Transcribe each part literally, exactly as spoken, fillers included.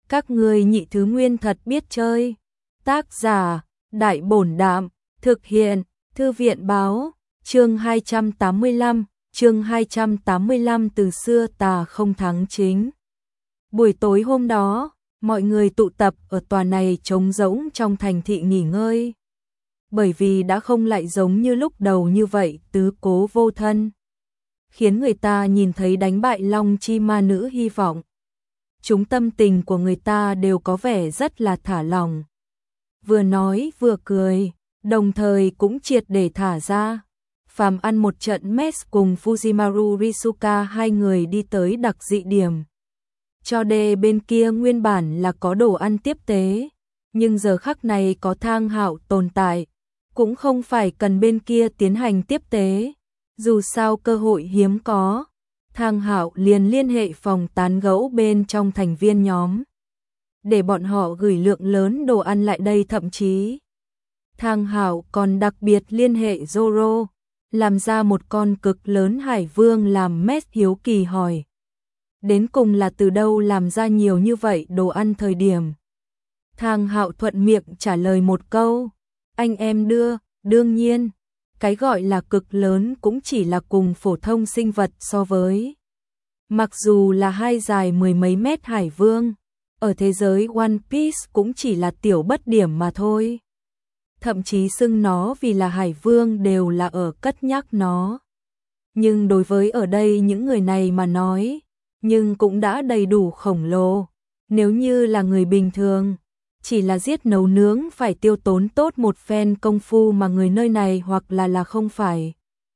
Các ngươi nhị thứ nguyên thật biết chơi. Tác giả, Đại Bổn Đạm, thực hiện, Thư viện Báo, chương hai trăm tám mươi lăm, chương hai trăm tám mươi lăm từ xưa tà không thắng chính. Buổi tối hôm đó, mọi người tụ tập ở tòa này trống rỗng trong thành thị nghỉ ngơi. Bởi vì đã không lại giống như lúc đầu như vậy tứ cố vô thân, khiến người ta nhìn thấy đánh bại Long Chi ma nữ hy vọng. Chúng tâm tình của người ta đều có vẻ rất là thả lỏng. Vừa nói vừa cười, đồng thời cũng triệt để thả ra. Phàm ăn một trận mess cùng Fujimaru Risuka, hai người đi tới đặc dị điểm. Cho đê bên kia nguyên bản là có đồ ăn tiếp tế, nhưng giờ khắc này có Thang Hạo tồn tại, cũng không phải cần bên kia tiến hành tiếp tế. Dù sao cơ hội hiếm có, Thang Hạo liền liên hệ phòng tán gẫu bên trong thành viên nhóm, để bọn họ gửi lượng lớn đồ ăn lại đây, thậm chí Thang Hạo còn đặc biệt liên hệ Zoro, làm ra một con cực lớn hải vương làm mess hiếu kỳ hỏi. Đến cùng là từ đâu làm ra nhiều như vậy đồ ăn thời điểm. Thang Hạo thuận miệng trả lời một câu, anh em đưa, đương nhiên, cái gọi là cực lớn cũng chỉ là cùng phổ thông sinh vật so với. Mặc dù là hai dài mười mấy mét hải vương, ở thế giới One Piece cũng chỉ là tiểu bất điểm mà thôi. Thậm chí xưng nó vì là hải vương đều là ở cất nhắc nó. Nhưng đối với ở đây những người này mà nói, nhưng cũng đã đầy đủ khổng lồ. Nếu như là người bình thường, chỉ là giết nấu nướng phải tiêu tốn tốt một phen công phu, mà người nơi này hoặc là là không phải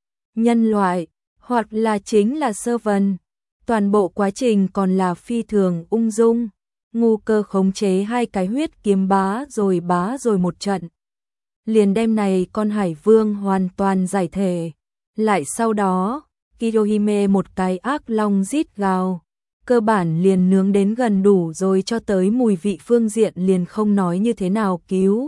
nhân loại, hoặc là chính là servant. Toàn bộ quá trình còn là phi thường ung dung, ngu cơ khống chế hai cái huyết kiếm bá rồi bá rồi một trận. Liền đem này con hải vương hoàn toàn giải thể. Lại sau đó, Kiyohime một cái ác long rít gào, cơ bản liền nướng đến gần đủ rồi, cho tới mùi vị phương diện liền không nói như thế nào cứu.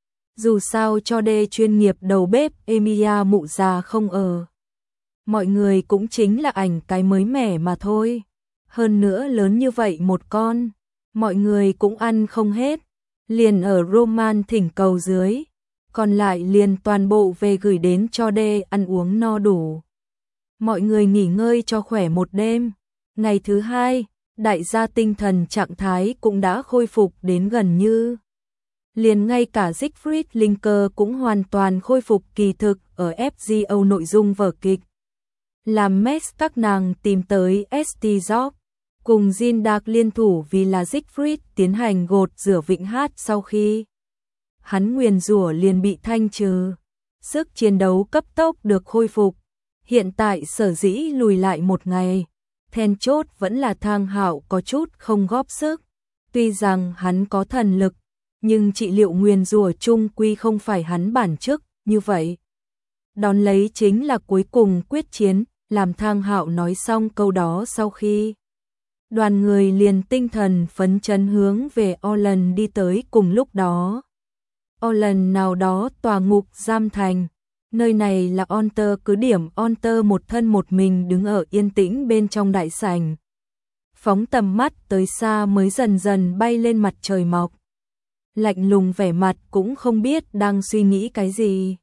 Dù sao cho đê chuyên nghiệp đầu bếp Emiya mụ già không ở, mọi người cũng chính là ảnh cái mới mẻ mà thôi. Hơn nữa lớn như vậy một con, mọi người cũng ăn không hết, liền ở Roman thỉnh cầu dưới, còn lại liền toàn bộ về gửi đến cho đê ăn uống no đủ. Mọi người nghỉ ngơi cho khỏe một đêm. Ngày thứ hai, đại gia tinh thần trạng thái cũng đã khôi phục đến gần như. Liền ngay cả Siegfried Linker cũng hoàn toàn khôi phục kỳ thực ở ép giê ô nội dung vở kịch. Làm mess các nàng tìm tới ét tê Job, cùng Jin Dark liên thủ vì là Siegfried tiến hành gột rửa vịnh hát, sau khi hắn nguyền rủa liền bị thanh trừ. Sức chiến đấu cấp tốc được khôi phục. Hiện tại sở dĩ lùi lại một ngày, then chốt vẫn là Thang Hạo có chút không góp sức. Tuy rằng hắn có thần lực, nhưng trị liệu nguyền rủa chung quy không phải hắn bản chức như vậy. Đón lấy chính là cuối cùng quyết chiến. Làm Thang Hạo nói xong câu đó sau khi, đoàn người liền tinh thần phấn chấn hướng về Orlan đi tới. Cùng lúc đó, Orlan nào đó tòa ngục giam thành, nơi này là Onter cứ điểm. Onter một thân một mình đứng ở yên tĩnh bên trong đại sảnh, phóng tầm mắt tới xa mới dần dần bay lên mặt trời mọc. Lạnh lùng vẻ mặt, cũng không biết đang suy nghĩ cái gì.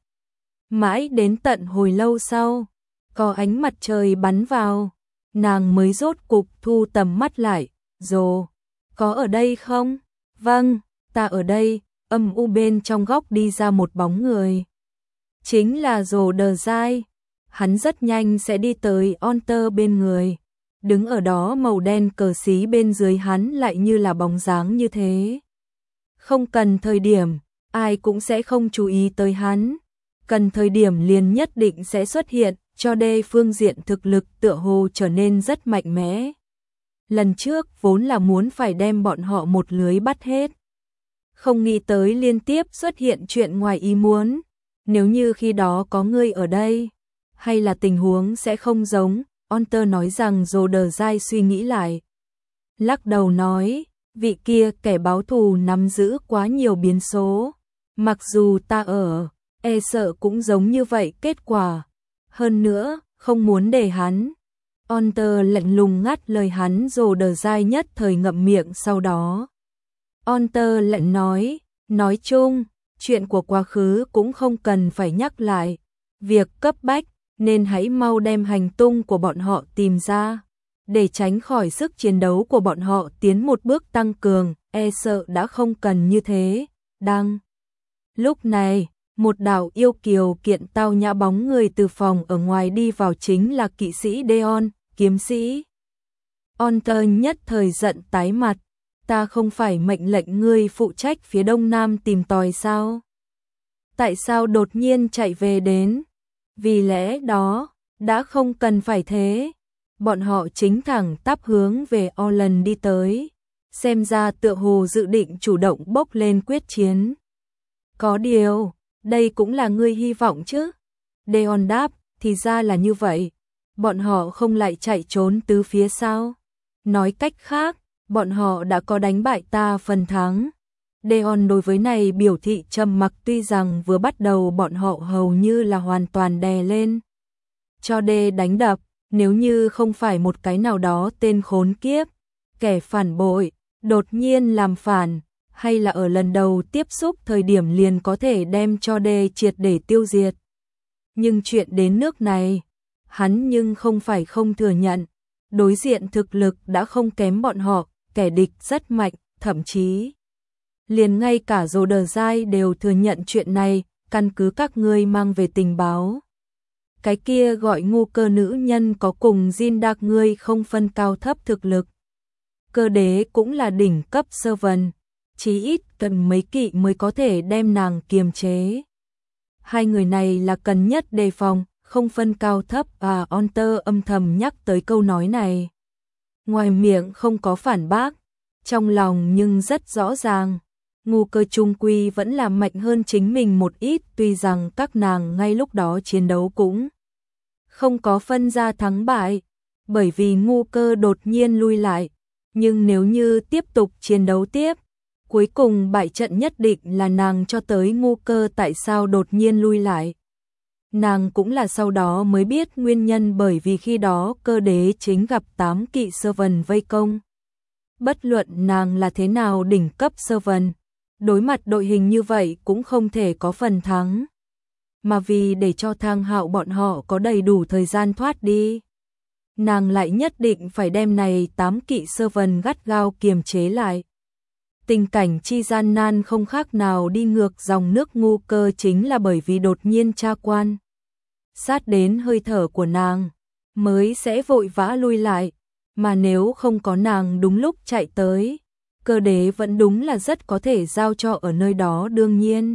Mãi đến tận hồi lâu sau, có ánh mặt trời bắn vào, nàng mới rốt cục thu tầm mắt lại. Rồ, có ở đây không? Vâng, ta ở đây. Âm u bên trong góc đi ra một bóng người. Chính là Rồ Đờ Dai. Hắn rất nhanh sẽ đi tới Onter bên người. Đứng ở đó, màu đen cờ xí bên dưới hắn lại như là bóng dáng như thế. Không cần thời điểm, ai cũng sẽ không chú ý tới hắn. Cần thời điểm liền nhất định sẽ xuất hiện. Cho đê phương diện thực lực tựa hồ trở nên rất mạnh mẽ. Lần trước vốn là muốn phải đem bọn họ một lưới bắt hết, không nghĩ tới liên tiếp xuất hiện chuyện ngoài ý muốn. Nếu như khi đó có người ở đây, hay là tình huống sẽ không giống. Onter nói rằng. Rồ Đờ Dai suy nghĩ lại, lắc đầu nói, vị kia kẻ báo thù nắm giữ quá nhiều biến số. Mặc dù ta ở, e sợ cũng giống như vậy kết quả. Hơn nữa, không muốn để hắn. Onter lạnh lùng ngắt lời hắn. Rồ Đờ Dai nhất thời ngậm miệng, sau đó Hunter lại nói, nói chung, chuyện của quá khứ cũng không cần phải nhắc lại. Việc cấp bách, nên hãy mau đem hành tung của bọn họ tìm ra. Để tránh khỏi sức chiến đấu của bọn họ tiến một bước tăng cường, e sợ đã không cần như thế. Đang lúc này, một đạo yêu kiều kiện tao nhã bóng người từ phòng ở ngoài đi vào, chính là kỵ sĩ Deon, kiếm sĩ. Hunter nhất thời giận tái mặt, ta không phải mệnh lệnh ngươi phụ trách phía đông nam tìm tòi sao? Tại sao đột nhiên chạy về đến? Vì lẽ đó, đã không cần phải thế. Bọn họ chính thẳng tắp hướng về Orland đi tới, xem ra tựa hồ dự định chủ động bốc lên quyết chiến. Có điều, đây cũng là ngươi hy vọng chứ? Deon đáp, thì ra là như vậy. Bọn họ không lại chạy trốn tứ phía sao? Nói cách khác, bọn họ đã có đánh bại ta phần thắng. Deon đối với này biểu thị trầm mặc, tuy rằng vừa bắt đầu bọn họ hầu như là hoàn toàn đè lên cho đê đánh đập, nếu như không phải một cái nào đó tên khốn kiếp, kẻ phản bội, đột nhiên làm phản, hay là ở lần đầu tiếp xúc thời điểm liền có thể đem cho đê triệt để tiêu diệt. Nhưng chuyện đến nước này, hắn nhưng không phải không thừa nhận, đối diện thực lực đã không kém bọn họ, kẻ địch rất mạnh, thậm chí liền ngay cả Dồ Đờ Giai đều thừa nhận chuyện này, căn cứ các ngươi mang về tình báo. Cái kia gọi ngu cơ nữ nhân có cùng Jin Dark ngươi không phân cao thấp thực lực. Cơ đế cũng là đỉnh cấp sơ vần, chí ít cần mấy kỵ mới có thể đem nàng kiềm chế. Hai người này là cần nhất đề phòng, không phân cao thấp. À, Hunter âm thầm nhắc tới câu nói này. Ngoài miệng không có phản bác, trong lòng nhưng rất rõ ràng. Ngu cơ trung quy vẫn là mạnh hơn chính mình một ít, tuy rằng các nàng ngay lúc đó chiến đấu cũng không có phân ra thắng bại, bởi vì ngu cơ đột nhiên lui lại. Nhưng nếu như tiếp tục chiến đấu tiếp, cuối cùng bại trận nhất định là nàng, cho tới ngu cơ tại sao đột nhiên lui lại. Nàng cũng là sau đó mới biết nguyên nhân, bởi vì khi đó cơ đế chính gặp tám kỵ sơ vần vây công. Bất luận nàng là thế nào đỉnh cấp sơ vần, đối mặt đội hình như vậy cũng không thể có phần thắng. Mà vì để cho Thang Hạo bọn họ có đầy đủ thời gian thoát đi, nàng lại nhất định phải đem này tám kỵ sơ vần gắt gao kiềm chế lại. Tình cảnh chi gian nan không khác nào đi ngược dòng nước. Ngu cơ chính là bởi vì đột nhiên tra quan sát đến hơi thở của nàng mới sẽ vội vã lui lại, mà nếu không có nàng đúng lúc chạy tới, cơ đế vẫn đúng là rất có thể giao cho ở nơi đó. Đương nhiên,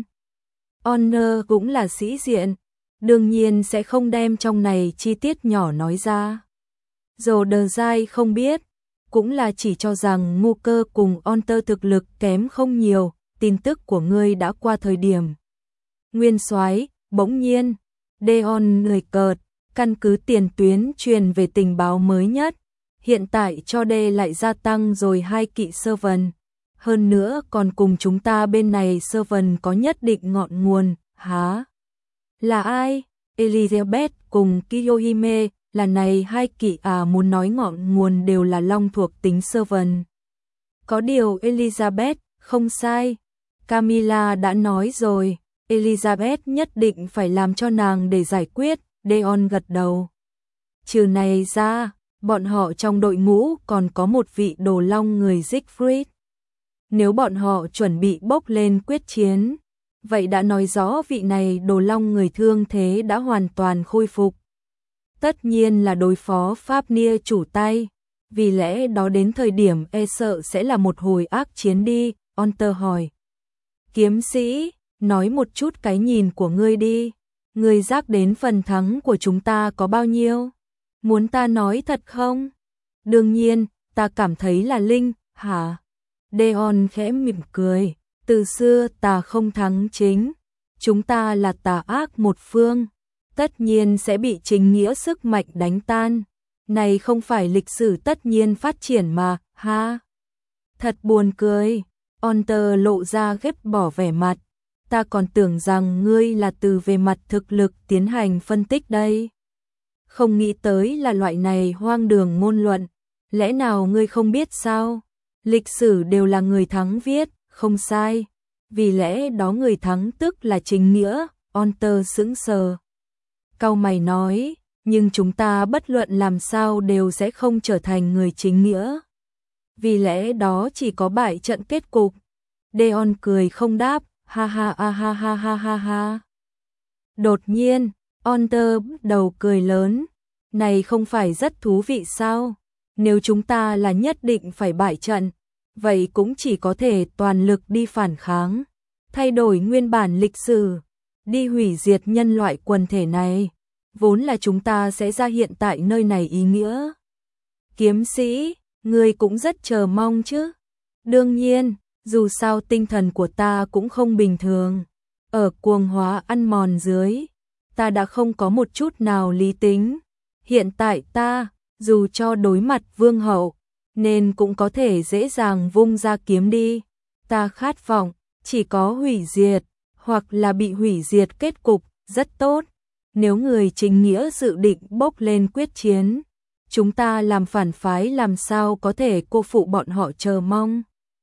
Honor cũng là sĩ diện, đương nhiên sẽ không đem trong này chi tiết nhỏ nói ra. Dồ Đờ Giai không biết, cũng là chỉ cho rằng ngu cơ cùng Honor thực lực kém không nhiều. Tin tức của ngươi đã qua thời điểm nguyên soái. Bỗng nhiên Deon người cợt, căn cứ tiền tuyến truyền về tình báo mới nhất, hiện tại cho đê lại gia tăng rồi hai kỵ sơ vần, hơn nữa còn cùng chúng ta bên này sơ vần có nhất định ngọn nguồn. Hả? Là ai? Elizabeth cùng Kiyohime là này hai kỵ à? Muốn nói ngọn nguồn đều là long thuộc tính sơ vần. Có điều Elizabeth không sai, Camilla đã nói rồi, Elizabeth nhất định phải làm cho nàng để giải quyết. Deon gật đầu. Trừ này ra, bọn họ trong đội ngũ còn có một vị đồ long người Siegfried. Nếu bọn họ chuẩn bị bốc lên quyết chiến, vậy đã nói rõ vị này đồ long người thương thế đã hoàn toàn khôi phục. Tất nhiên là đối phó Fafnir chủ tay, vì lẽ đó đến thời điểm e sợ sẽ là một hồi ác chiến đi. Hunter hỏi. Kiếm sĩ, nói một chút cái nhìn của ngươi đi. Ngươi giác đến phần thắng của chúng ta có bao nhiêu? Muốn ta nói thật không? Đương nhiên, ta cảm thấy là linh. Hả? Deon khẽ mỉm cười. Từ xưa ta không thắng chính. Chúng ta là tà ác một phương, tất nhiên sẽ bị chính nghĩa sức mạnh đánh tan. Này không phải lịch sử tất nhiên phát triển mà, ha? Thật buồn cười. Hunter lộ ra ghét bỏ vẻ mặt. Ta còn tưởng rằng ngươi là từ về mặt thực lực tiến hành phân tích đây. Không nghĩ tới là loại này hoang đường ngôn luận. Lẽ nào ngươi không biết sao? Lịch sử đều là người thắng viết, không sai. Vì lẽ đó người thắng tức là chính nghĩa, Hunter sững sờ. Cau mày nói, nhưng chúng ta bất luận làm sao đều sẽ không trở thành người chính nghĩa. Vì lẽ đó chỉ có bại trận kết cục. Deon cười không đáp, ha ha ha ha ha ha ha ha. Đột nhiên, Hunter bắt đầu cười lớn, này không phải rất thú vị sao? Nếu chúng ta là nhất định phải bại trận, vậy cũng chỉ có thể toàn lực đi phản kháng, thay đổi nguyên bản lịch sử, đi hủy diệt nhân loại quần thể này, vốn là chúng ta sẽ ra hiện tại nơi này ý nghĩa. Kiếm sĩ, ngươi cũng rất chờ mong chứ? Đương nhiên, dù sao tinh thần của ta cũng không bình thường, ở cuồng hóa ăn mòn dưới, ta đã không có một chút nào lý tính. Hiện tại ta, dù cho đối mặt vương hậu, nên cũng có thể dễ dàng vung ra kiếm đi. Ta khát vọng, chỉ có hủy diệt, hoặc là bị hủy diệt kết cục, rất tốt. Nếu người chính nghĩa dự định bốc lên quyết chiến, chúng ta làm phản phái làm sao có thể cô phụ bọn họ chờ mong.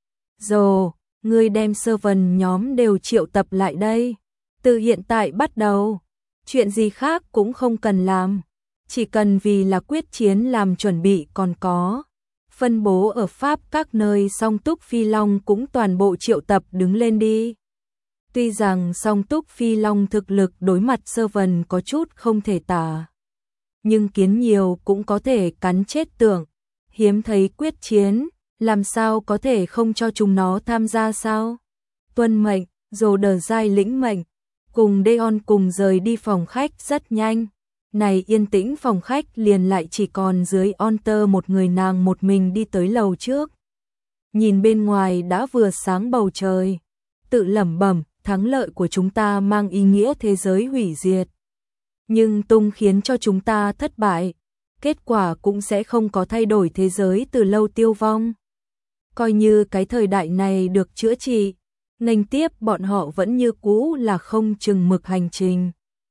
Rồi, ngươi đem servant nhóm đều triệu tập lại đây. Từ hiện tại bắt đầu, chuyện gì khác cũng không cần làm. Chỉ cần vì là quyết chiến làm chuẩn bị còn có. Phân bố ở Pháp các nơi Song Túc Phi Long cũng toàn bộ triệu tập đứng lên đi. Tuy rằng Song Túc Phi Long thực lực đối mặt servant có chút không thể tả, nhưng kiến nhiều cũng có thể cắn chết tưởng. Hiếm thấy quyết chiến, làm sao có thể không cho chúng nó tham gia sao? Tuân mệnh, rồi đờ dai lĩnh mệnh, cùng Deon cùng rời đi phòng khách rất nhanh. Này yên tĩnh phòng khách liền lại chỉ còn dưới Hunter một người, nàng một mình đi tới lầu trước. Nhìn bên ngoài đã vừa sáng bầu trời, tự lẩm bẩm, thắng lợi của chúng ta mang ý nghĩa thế giới hủy diệt. Nhưng tung khiến cho chúng ta thất bại, kết quả cũng sẽ không có thay đổi thế giới từ lâu tiêu vong. Coi như cái thời đại này được chữa trị, nghênh tiếp bọn họ vẫn như cũ là không chừng mực hành trình.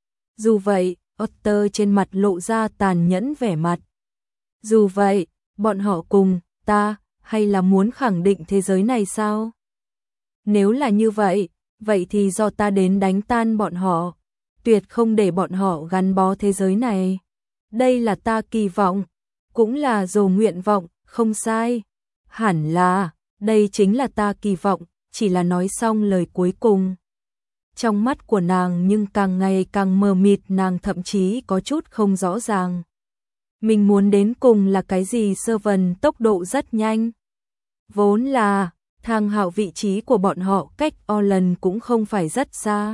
Dù vậy, Otter trên mặt lộ ra tàn nhẫn vẻ mặt. Dù vậy, bọn họ cùng ta hay là muốn khẳng định thế giới này sao? Nếu là như vậy, vậy thì do ta đến đánh tan bọn họ, tuyệt không để bọn họ gắn bó thế giới này. Đây là ta kỳ vọng, cũng là dồ nguyện vọng, không sai. Hẳn là, đây chính là ta kỳ vọng, chỉ là nói xong lời cuối cùng. Trong mắt của nàng nhưng càng ngày càng mờ mịt, nàng thậm chí có chút không rõ ràng. Mình muốn đến cùng là cái gì? Servant tốc độ rất nhanh. Vốn là, thang hạo vị trí của bọn họ cách Orlan cũng không phải rất xa.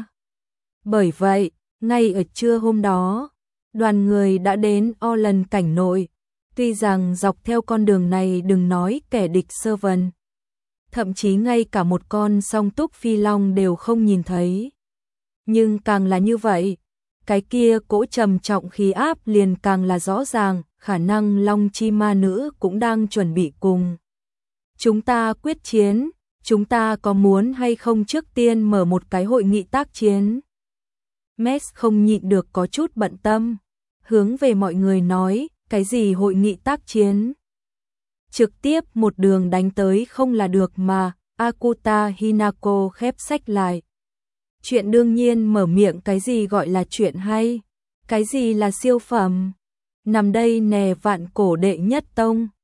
Bởi vậy, ngay ở trưa hôm đó, đoàn người đã đến Orlan cảnh nội. Tuy rằng dọc theo con đường này đừng nói kẻ địch servant, thậm chí ngay cả một con Song Túc Phi Long đều không nhìn thấy. Nhưng càng là như vậy, cái kia cỗ trầm trọng khí áp liền càng là rõ ràng, khả năng Long Chi Ma Nữ cũng đang chuẩn bị cùng chúng ta quyết chiến. Chúng ta có muốn hay không trước tiên mở một cái hội nghị tác chiến? Max không nhịn được có chút bận tâm, hướng về mọi người nói, cái gì hội nghị tác chiến? Trực tiếp một đường đánh tới không là được mà. Akuta Hinako khép sách lại. Chuyện đương nhiên mở miệng, cái gì gọi là chuyện hay? Cái gì là siêu phẩm? Nằm đây nè, vạn cổ đệ nhất tông.